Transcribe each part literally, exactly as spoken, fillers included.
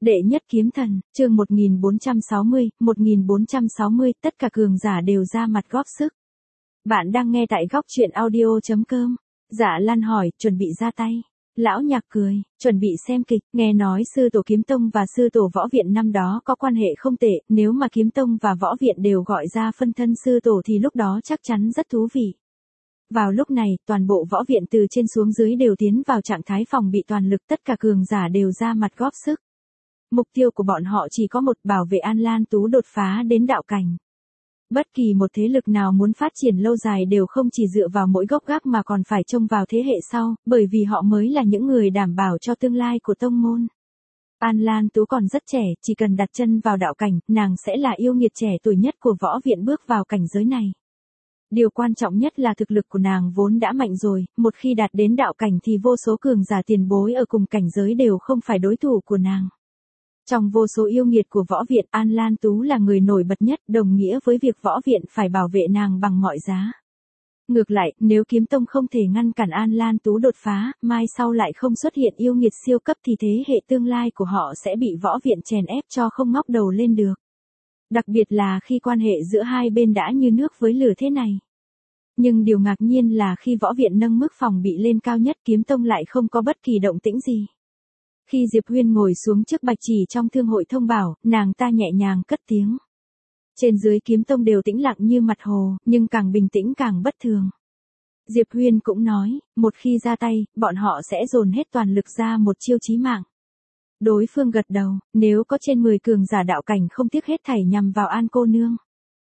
Đệ nhất kiếm thần, chương một nghìn bốn trăm sáu mươi, một nghìn bốn trăm sáu mươi, tất cả cường giả đều ra mặt góp sức. Bạn đang nghe tại góc truyện audio chấm com. Dạ Lan hỏi, chuẩn bị ra tay. Lão Nhạc cười, chuẩn bị xem kịch, nghe nói sư tổ kiếm tông và sư tổ võ viện năm đó có quan hệ không tệ, nếu mà kiếm tông và võ viện đều gọi ra phân thân sư tổ thì lúc đó chắc chắn rất thú vị. Vào lúc này, toàn bộ võ viện từ trên xuống dưới đều tiến vào trạng thái phòng bị toàn lực, tất cả cường giả đều ra mặt góp sức. Mục tiêu của bọn họ chỉ có một, bảo vệ An Lan Tú đột phá đến đạo cảnh. Bất kỳ một thế lực nào muốn phát triển lâu dài đều không chỉ dựa vào mỗi gốc gác mà còn phải trông vào thế hệ sau, bởi vì họ mới là những người đảm bảo cho tương lai của tông môn. An Lan Tú còn rất trẻ, chỉ cần đặt chân vào đạo cảnh, nàng sẽ là yêu nghiệt trẻ tuổi nhất của võ viện bước vào cảnh giới này. Điều quan trọng nhất là thực lực của nàng vốn đã mạnh rồi, một khi đạt đến đạo cảnh thì vô số cường giả tiền bối ở cùng cảnh giới đều không phải đối thủ của nàng. Trong vô số yêu nghiệt của võ viện, An Lan Tú là người nổi bật nhất, đồng nghĩa với việc võ viện phải bảo vệ nàng bằng mọi giá. Ngược lại, nếu kiếm tông không thể ngăn cản An Lan Tú đột phá, mai sau lại không xuất hiện yêu nghiệt siêu cấp thì thế hệ tương lai của họ sẽ bị võ viện chèn ép cho không ngóc đầu lên được. Đặc biệt là khi quan hệ giữa hai bên đã như nước với lửa thế này. Nhưng điều ngạc nhiên là khi võ viện nâng mức phòng bị lên cao nhất, kiếm tông lại không có bất kỳ động tĩnh gì. Khi Diệp Huyên ngồi xuống trước bạch chỉ trong thương hội thông bảo, nàng ta nhẹ nhàng cất tiếng. Trên dưới kiếm tông đều tĩnh lặng như mặt hồ, nhưng càng bình tĩnh càng bất thường. Diệp Huyên cũng nói, một khi ra tay, bọn họ sẽ dồn hết toàn lực ra một chiêu chí mạng. Đối phương gật đầu, nếu có trên mười cường giả đạo cảnh không tiếc hết thảy nhằm vào An cô nương,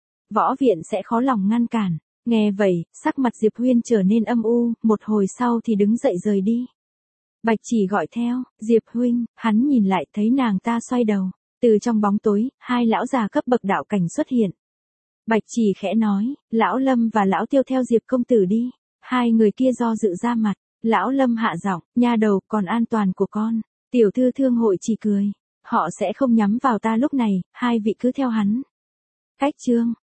võ viện sẽ khó lòng ngăn cản. Nghe vậy, sắc mặt Diệp Huyên trở nên âm u, một hồi sau thì đứng dậy rời đi. Bạch chỉ gọi theo, Diệp huynh, hắn nhìn lại thấy nàng ta xoay đầu. Từ trong bóng tối, hai lão già cấp bậc đạo cảnh xuất hiện. Bạch chỉ khẽ nói, lão Lâm và lão Tiêu theo Diệp công tử đi. Hai người kia do dự ra mặt, lão Lâm hạ giọng, nha đầu, còn an toàn của con. Tiểu thư thương hội chỉ cười, họ sẽ không nhắm vào ta lúc này, hai vị cứ theo hắn. Cách chương,